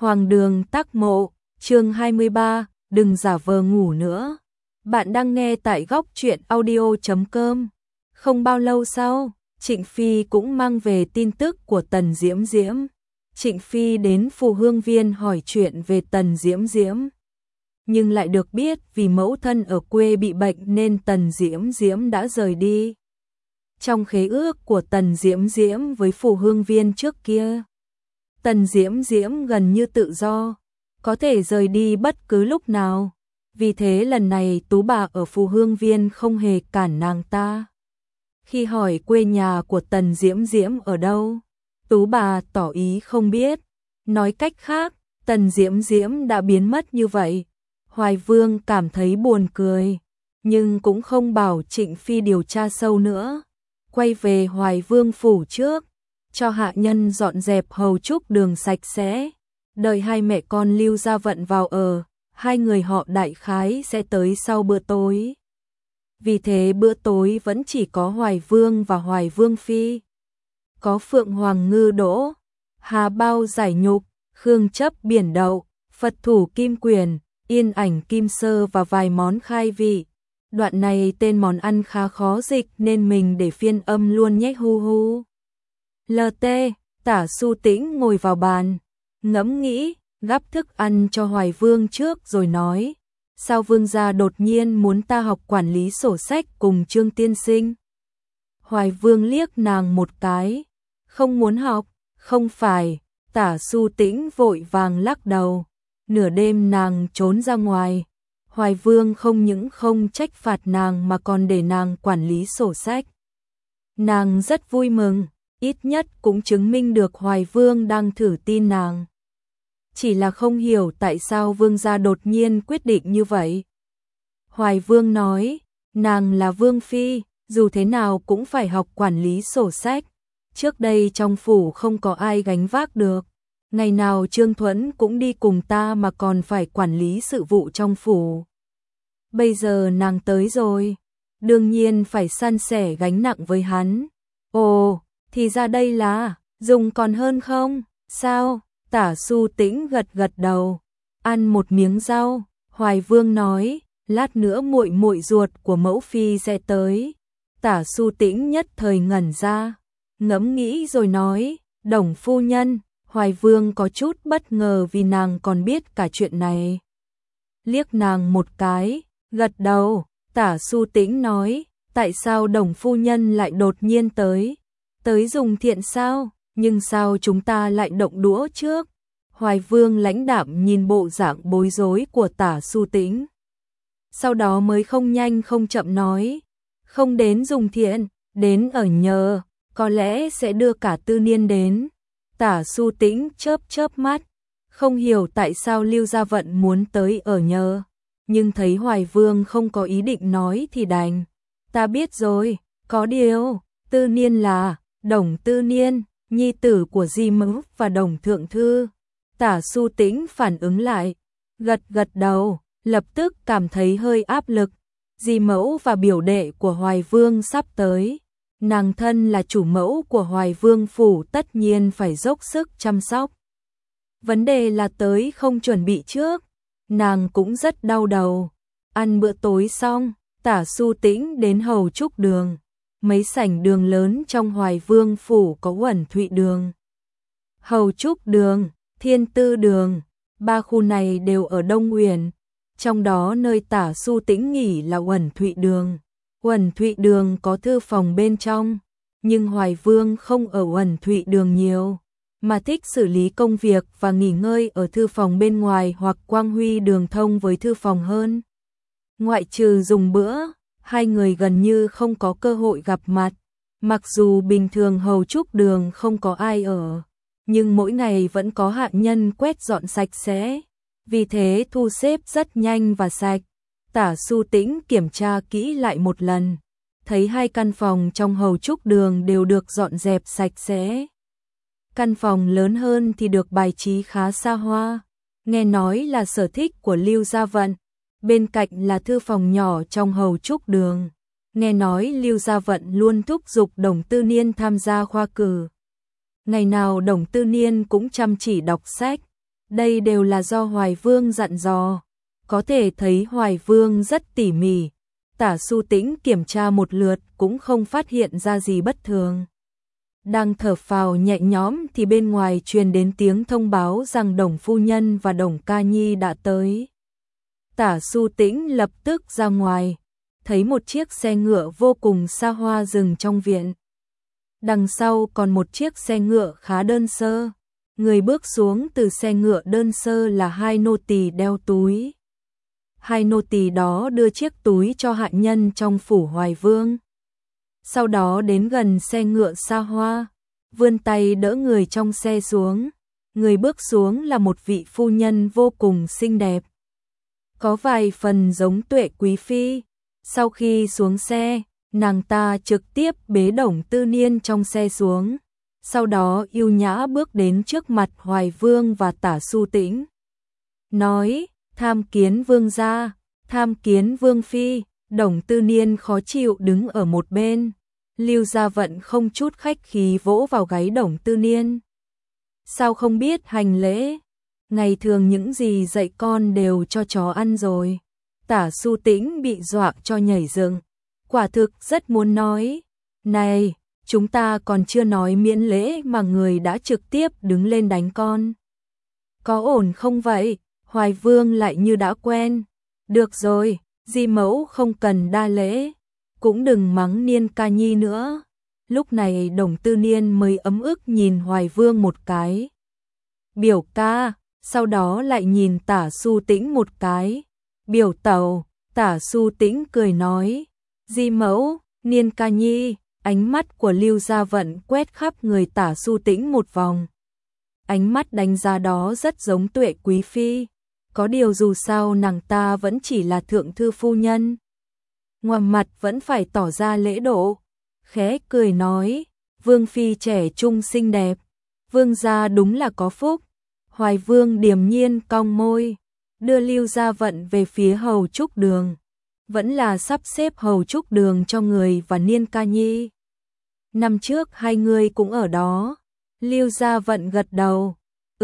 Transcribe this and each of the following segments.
Hoàng đường Tắc Mộ, chương 23, đừng giả vờ ngủ nữa. Bạn đang nghe tại góc truyện audio.com. Không bao lâu sau, Trịnh Phi cũng mang về tin tức của Tần Diễm Diễm. Trịnh Phi đến Phù Hương Viên hỏi chuyện về Tần Diễm Diễm. Nhưng lại được biết vì mẫu thân ở quê bị bệnh nên Tần Diễm Diễm đã rời đi. Trong khế ước của Tần Diễm Diễm với Phù Hương Viên trước kia, Tần Diễm Diễm gần như tự do, có thể rời đi bất cứ lúc nào. Vì thế lần này Tú bà ở Phù Hương Viên không hề cản nàng ta. Khi hỏi quê nhà của Tần Diễm Diễm ở đâu, Tú bà tỏ ý không biết. Nói cách khác, Tần Diễm Diễm đã biến mất như vậy. Hoài Vương cảm thấy buồn cười, nhưng cũng không bảo Trịnh Phi điều tra sâu nữa. Quay về Hoài Vương phủ trước, cho hạ nhân dọn dẹp hầu trúc đường sạch sẽ. Đợi hai mẹ con Lưu Gia Vận vào ở, hai người họ đại khái sẽ tới sau bữa tối. Vì thế bữa tối vẫn chỉ có Hoài Vương và Hoài Vương Phi. Có Phượng Hoàng Ngư Đỗ, Hà Bao Giải Nhục, Khương Chấp Biển Đậu, Phật Thủ Kim Quyền, Yên Ảnh Kim Sơ và vài món khai vị. Đoạn này tên món ăn khá khó dịch nên mình để phiên âm luôn nhé hu hu. LT, Tả Su Tĩnh ngồi vào bàn, ngẫm nghĩ, gắp thức ăn cho Hoài Vương trước rồi nói. Sao Vương gia đột nhiên muốn ta học quản lý sổ sách cùng Trương tiên sinh? Hoài Vương liếc nàng một cái. Không muốn học, không phải. Tả Su Tĩnh vội vàng lắc đầu. Nửa đêm nàng trốn ra ngoài. Hoài Vương không những không trách phạt nàng mà còn để nàng quản lý sổ sách. Nàng rất vui mừng, ít nhất cũng chứng minh được Hoài Vương đang thử tin nàng. Chỉ là không hiểu tại sao Vương gia đột nhiên quyết định như vậy. Hoài Vương nói, nàng là Vương Phi, dù thế nào cũng phải học quản lý sổ sách. Trước đây trong phủ không có ai gánh vác được. Ngày nào Trương Thuẫn cũng đi cùng ta mà còn phải quản lý sự vụ trong phủ. Bây giờ nàng tới rồi, đương nhiên phải san sẻ gánh nặng với hắn. Ồ, thì ra đây là, dùng còn hơn không? Sao? Tả Su Tĩnh gật gật đầu. Ăn một miếng rau, Hoài Vương nói, lát nữa muội muội ruột của mẫu phi sẽ tới. Tả Su Tĩnh nhất thời ngẩn ra, ngẫm nghĩ rồi nói, Đồng phu nhân. Hoài Vương có chút bất ngờ vì nàng còn biết cả chuyện này. Liếc nàng một cái, gật đầu. Tả Su Tĩnh nói, tại sao Đồng phu nhân lại đột nhiên tới? Tới dùng thiện sao? Nhưng sao chúng ta lại động đũa trước? Hoài Vương lãnh đạm nhìn bộ dạng bối rối của Tả Su Tĩnh. Sau đó mới không nhanh không chậm nói, không đến dùng thiện, đến ở nhờ, có lẽ sẽ đưa cả Tư Niên đến. Tả Su Tĩnh chớp chớp mắt, không hiểu tại sao Lưu Gia Vận muốn tới ở nhờ, nhưng thấy Hoài Vương không có ý định nói thì đành. Ta biết rồi, có điều, Tư Niên là Đồng Tư Niên, nhi tử của Di Mẫu và Đồng Thượng Thư. Tả Su Tĩnh phản ứng lại, gật gật đầu, lập tức cảm thấy hơi áp lực. Di Mẫu và biểu đệ của Hoài Vương sắp tới. Nàng thân là chủ mẫu của Hoài Vương phủ tất nhiên phải dốc sức chăm sóc. Vấn đề là tới không chuẩn bị trước. Nàng cũng rất đau đầu. Ăn bữa tối xong, Tả Su Tĩnh đến hầu trúc đường. Mấy sảnh đường lớn trong Hoài Vương phủ có Uẩn Thụy đường, Hầu Trúc đường, Thiên Tư đường, ba khu này đều ở Đông Uyển. Trong đó nơi Tả Su Tĩnh nghỉ là Uẩn Thụy đường. Uẩn Thụy đường có thư phòng bên trong, nhưng Hoài Vương không ở Uẩn Thụy đường nhiều, mà thích xử lý công việc và nghỉ ngơi ở thư phòng bên ngoài hoặc Quang Huy đường thông với thư phòng hơn. Ngoại trừ dùng bữa, hai người gần như không có cơ hội gặp mặt. Mặc dù bình thường hầu trúc đường không có ai ở, nhưng mỗi ngày vẫn có hạ nhân quét dọn sạch sẽ. Vì thế thu xếp rất nhanh và sạch. Tả Su Tĩnh kiểm tra kỹ lại một lần, thấy hai căn phòng trong hầu trúc đường đều được dọn dẹp sạch sẽ. Căn phòng lớn hơn thì được bài trí khá xa hoa, nghe nói là sở thích của Lưu Gia Vận. Bên cạnh là thư phòng nhỏ trong hầu trúc đường. Nghe nói Lưu Gia Vận luôn thúc giục Đồng Tư Niên tham gia khoa cử. Ngày nào Đồng Tư Niên cũng chăm chỉ đọc sách. Đây đều là do Hoài Vương dặn dò. Có thể thấy Hoài Vương rất tỉ mỉ. Tả Sưu Tĩnh kiểm tra một lượt cũng không phát hiện ra gì bất thường. Đang thở phào nhẹ nhõm thì bên ngoài truyền đến tiếng thông báo rằng Đồng phu nhân và Đồng ca nhi đã tới. Tả Sưu Tĩnh lập tức ra ngoài, thấy một chiếc xe ngựa vô cùng xa hoa dừng trong viện. Đằng sau còn một chiếc xe ngựa khá đơn sơ. Người bước xuống từ xe ngựa đơn sơ là hai nô tỳ đeo túi. Hai nô tỳ đó đưa chiếc túi cho hạ nhân trong phủ Hoài Vương. Sau đó đến gần xe ngựa xa hoa, vươn tay đỡ người trong xe xuống. Người bước xuống là một vị phu nhân vô cùng xinh đẹp, có vài phần giống Tuệ quý phi. Sau khi xuống xe, nàng ta trực tiếp bế Đồng Tư Niên trong xe xuống, sau đó yêu nhã bước đến trước mặt Hoài Vương và Tả Sưu Tĩnh. Nói, tham kiến vương gia, tham kiến vương phi. Đồng Tư Niên khó chịu đứng ở một bên. Lưu Gia Vận không chút khách khí vỗ vào gáy Đồng Tư Niên. Sao không biết hành lễ? Ngày thường những gì dạy con đều cho chó ăn rồi. Tả Sưu Tĩnh bị dọa cho nhảy dựng. Quả thực rất muốn nói, này, chúng ta còn chưa nói miễn lễ mà người đã trực tiếp đứng lên đánh con. Có ổn không vậy? Hoài Vương lại như đã quen. Được rồi, di mẫu không cần đa lễ, cũng đừng mắng Niên ca nhi nữa. Lúc này Đồng Tư Niên mới ấm ức nhìn Hoài Vương một cái. Biểu ca, sau đó lại nhìn Tả Sưu Tĩnh một cái. Biểu tẩu. Tả Sưu Tĩnh cười nói, di mẫu, Niên ca nhi. Ánh mắt của Lưu Gia Vận quét khắp người Tả Sưu Tĩnh một vòng. Ánh mắt đánh giá đó rất giống Tuệ quý phi. Có điều dù sao nàng ta vẫn chỉ là thượng thư phu nhân, ngoài mặt vẫn phải tỏ ra lễ độ. Khẽ cười nói, vương phi trẻ trung xinh đẹp, vương gia đúng là có phúc. Hoài Vương điềm nhiên cong môi, đưa Lưu Gia Vận về phía hầu trúc đường. Vẫn là sắp xếp hầu trúc đường cho người và Niên ca nhi. Năm trước hai người cũng ở đó. Lưu Gia Vận gật đầu.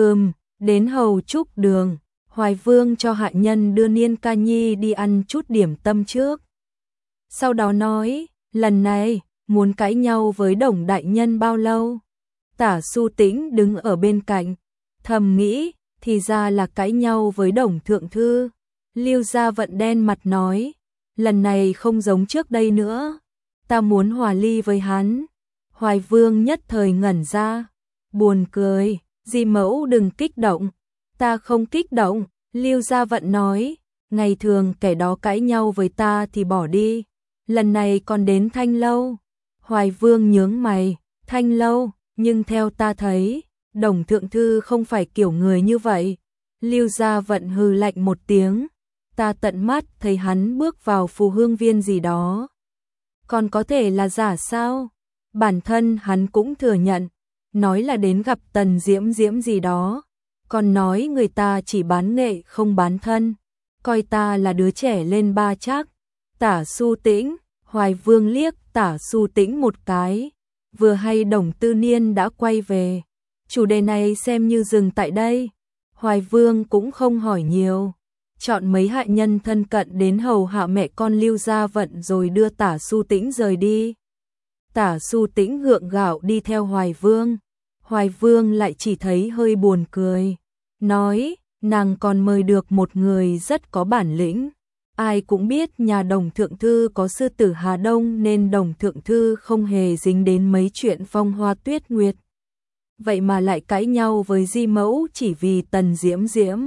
Đến hầu trúc đường. Hoài Vương cho hạ nhân đưa Niên ca nhi đi ăn chút điểm tâm trước. Sau đó nói, lần này, muốn cãi nhau với Đồng đại nhân bao lâu? Tả Sưu Tĩnh đứng ở bên cạnh, thầm nghĩ, thì ra là cãi nhau với Đồng thượng thư. Lưu Gia Vận đen mặt nói, lần này không giống trước đây nữa, ta muốn hòa ly với hắn. Hoài Vương nhất thời ngẩn ra, buồn cười, di mẫu đừng kích động. Ta không kích động, Lưu Gia Vận nói, ngày thường kẻ đó cãi nhau với ta thì bỏ đi, lần này còn đến Thanh Lâu. Hoài Vương nhướng mày, Thanh Lâu, nhưng theo ta thấy, Đồng thượng thư không phải kiểu người như vậy. Lưu Gia Vận hừ lạnh một tiếng, ta tận mắt thấy hắn bước vào Phù Hương Viên gì đó. Còn có thể là giả sao? Bản thân hắn cũng thừa nhận, nói là đến gặp Tần Diễm Diễm gì đó, còn nói người ta chỉ bán nghệ không bán thân, coi ta là đứa trẻ lên ba chắc. Tả Sưu Tĩnh. Hoài Vương liếc Tả Sưu Tĩnh một cái, vừa hay Đồng Tư Niên đã quay về, chủ đề này xem như dừng tại đây. Hoài Vương cũng không hỏi nhiều, chọn mấy hạ nhân thân cận đến hầu hạ mẹ con Lưu Gia Vận rồi đưa Tả Sưu Tĩnh rời đi. Tả Sưu Tĩnh gượng gạo đi theo Hoài Vương. Hoài Vương lại chỉ thấy hơi buồn cười, nói, nàng còn mời được một người rất có bản lĩnh. Ai cũng biết nhà Đồng thượng thư có sư tử Hà Đông nên Đồng thượng thư không hề dính đến mấy chuyện phong hoa tuyết nguyệt. Vậy mà lại cãi nhau với di mẫu chỉ vì Tần Diễm Diễm.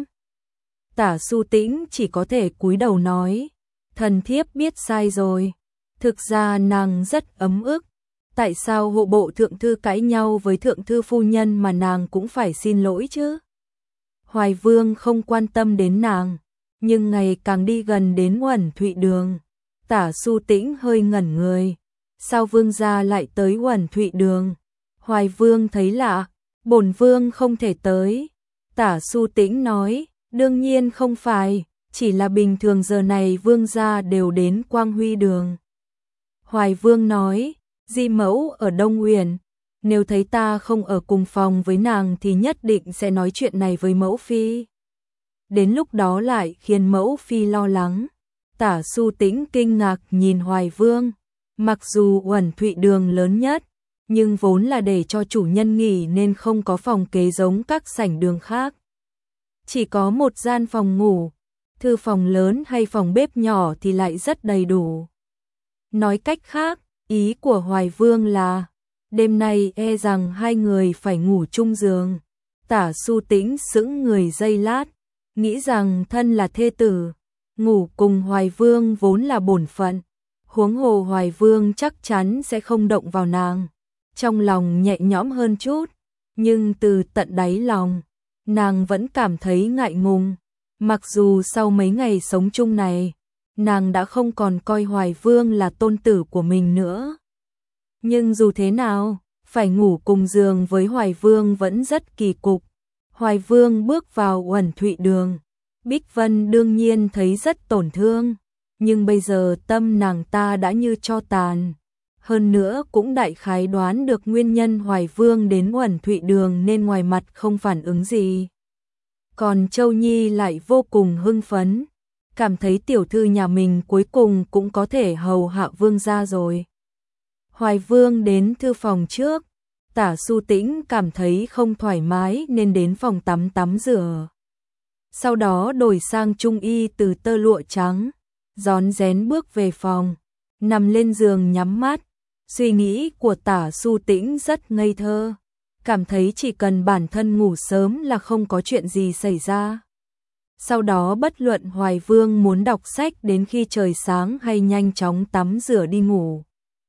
Tả Sưu Tĩnh chỉ có thể cúi đầu nói, thần thiếp biết sai rồi. Thực ra nàng rất ấm ức. Tại sao hộ bộ thượng thư cãi nhau với thượng thư phu nhân mà nàng cũng phải xin lỗi chứ? Hoài Vương không quan tâm đến nàng, nhưng ngày càng đi gần đến Uẩn Thụy Đường. Tả Sưu Tĩnh hơi ngẩn người. Sao vương gia lại tới Uẩn Thụy Đường? Hoài Vương thấy lạ, bổn vương không thể tới. Tả Sưu Tĩnh nói, đương nhiên không phải, chỉ là bình thường giờ này vương gia đều đến Quang Huy Đường. Hoài Vương nói, di mẫu ở Đông Uyển, Nếu thấy ta không ở cùng phòng với nàng thì nhất định sẽ nói chuyện này với mẫu phi. Đến lúc đó lại khiến mẫu phi lo lắng. Tả Xu Tĩnh kinh ngạc nhìn Hoài Vương. Mặc dù Uẩn Thụy Đường lớn nhất, nhưng vốn là để cho chủ nhân nghỉ nên không có phòng kế giống các sảnh đường khác. Chỉ có một gian phòng ngủ, thư phòng lớn hay phòng bếp nhỏ thì lại rất đầy đủ. Nói cách khác, ý của Hoài Vương là đêm nay e rằng hai người phải ngủ chung giường. Tả Xu Tĩnh sững người giây lát, nghĩ rằng thân là thê tử, ngủ cùng Hoài Vương vốn là bổn phận, huống hồ Hoài Vương chắc chắn sẽ không động vào nàng. Trong lòng nhẹ nhõm hơn chút, nhưng từ tận đáy lòng, nàng vẫn cảm thấy ngại ngùng. Mặc dù sau mấy ngày sống chung này, nàng đã không còn coi Hoài Vương là tôn tử của mình nữa. Nhưng dù thế nào, phải ngủ cùng giường với Hoài Vương vẫn rất kỳ cục. Hoài Vương bước vào Uẩn Thụy Đường, Bích Vân đương nhiên thấy rất tổn thương, nhưng bây giờ tâm nàng ta đã như tro tàn. Hơn nữa cũng đại khái đoán được nguyên nhân Hoài Vương đến Uẩn Thụy Đường nên ngoài mặt không phản ứng gì. Còn Châu Nhi lại vô cùng hưng phấn, cảm thấy tiểu thư nhà mình cuối cùng cũng có thể hầu hạ vương gia rồi. Hoài Vương đến thư phòng trước, Tả Xu Tĩnh cảm thấy không thoải mái nên đến phòng tắm rửa. Sau đó đổi sang trung y từ tơ lụa trắng, rón rén bước về phòng, nằm lên giường nhắm mắt. Suy nghĩ của Tả Xu Tĩnh rất ngây thơ, cảm thấy chỉ cần bản thân ngủ sớm là không có chuyện gì xảy ra. Sau đó bất luận Hoài Vương muốn đọc sách đến khi trời sáng hay nhanh chóng tắm rửa đi ngủ,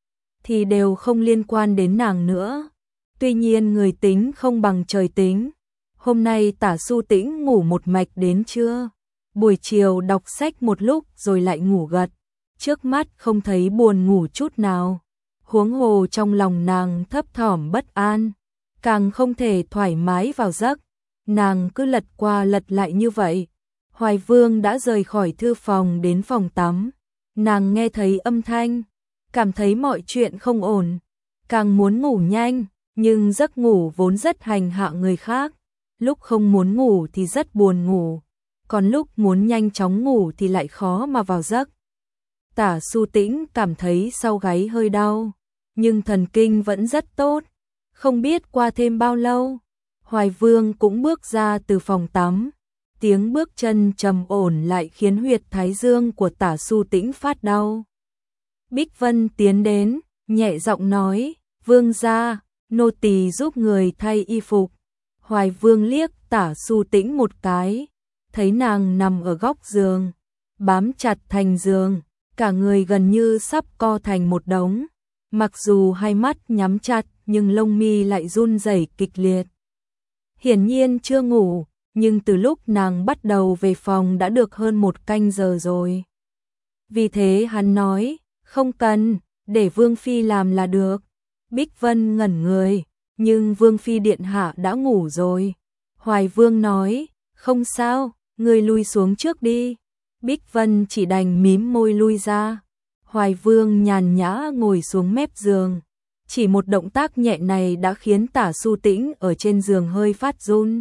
thì đều không liên quan đến nàng nữa. Tuy nhiên người tính không bằng trời tính. Hôm nay Tả Xu Tĩnh ngủ một mạch đến trưa, buổi chiều đọc sách một lúc rồi lại ngủ gật, trước mắt không thấy buồn ngủ chút nào. Huống hồ trong lòng nàng thấp thỏm bất an, càng không thể thoải mái vào giấc. Nàng cứ lật qua lật lại như vậy. Hoài Vương đã rời khỏi thư phòng đến phòng tắm. Nàng nghe thấy âm thanh, cảm thấy mọi chuyện không ổn, càng muốn ngủ nhanh, nhưng giấc ngủ vốn rất hành hạ người khác. Lúc không muốn ngủ thì rất buồn ngủ, còn lúc muốn nhanh chóng ngủ thì lại khó mà vào giấc. Tả Xu Tĩnh cảm thấy sau gáy hơi đau, nhưng thần kinh vẫn rất tốt. Không biết qua thêm bao lâu, Hoài Vương cũng bước ra từ phòng tắm. Tiếng bước chân trầm ổn lại khiến huyệt thái dương của Tả Xu Tĩnh phát đau. Bích Vân tiến đến, nhẹ giọng nói, Vương gia, nô tỳ giúp người thay y phục. Hoài Vương liếc Tả Xu Tĩnh một cái, thấy nàng nằm ở góc giường, bám chặt thành giường, cả người gần như sắp co thành một đống. Mặc dù hai mắt nhắm chặt nhưng lông mi lại run rẩy kịch liệt. Hiển nhiên chưa ngủ, nhưng từ lúc nàng bắt đầu về phòng đã được hơn 1 canh giờ rồi. Vì thế hắn nói, không cần, để Vương Phi làm là được. Bích Vân ngẩn người, nhưng Vương Phi điện hạ đã ngủ rồi. Hoài Vương nói, không sao, người lui xuống trước đi. Bích Vân chỉ đành mím môi lui ra. Hoài Vương nhàn nhã ngồi xuống mép giường. Chỉ một động tác nhẹ này đã khiến Tả Xu Tĩnh ở trên giường hơi phát run.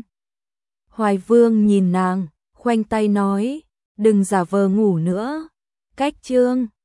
Hoài Vương nhìn nàng, khoanh tay nói, đừng giả vờ ngủ nữa. Cách chương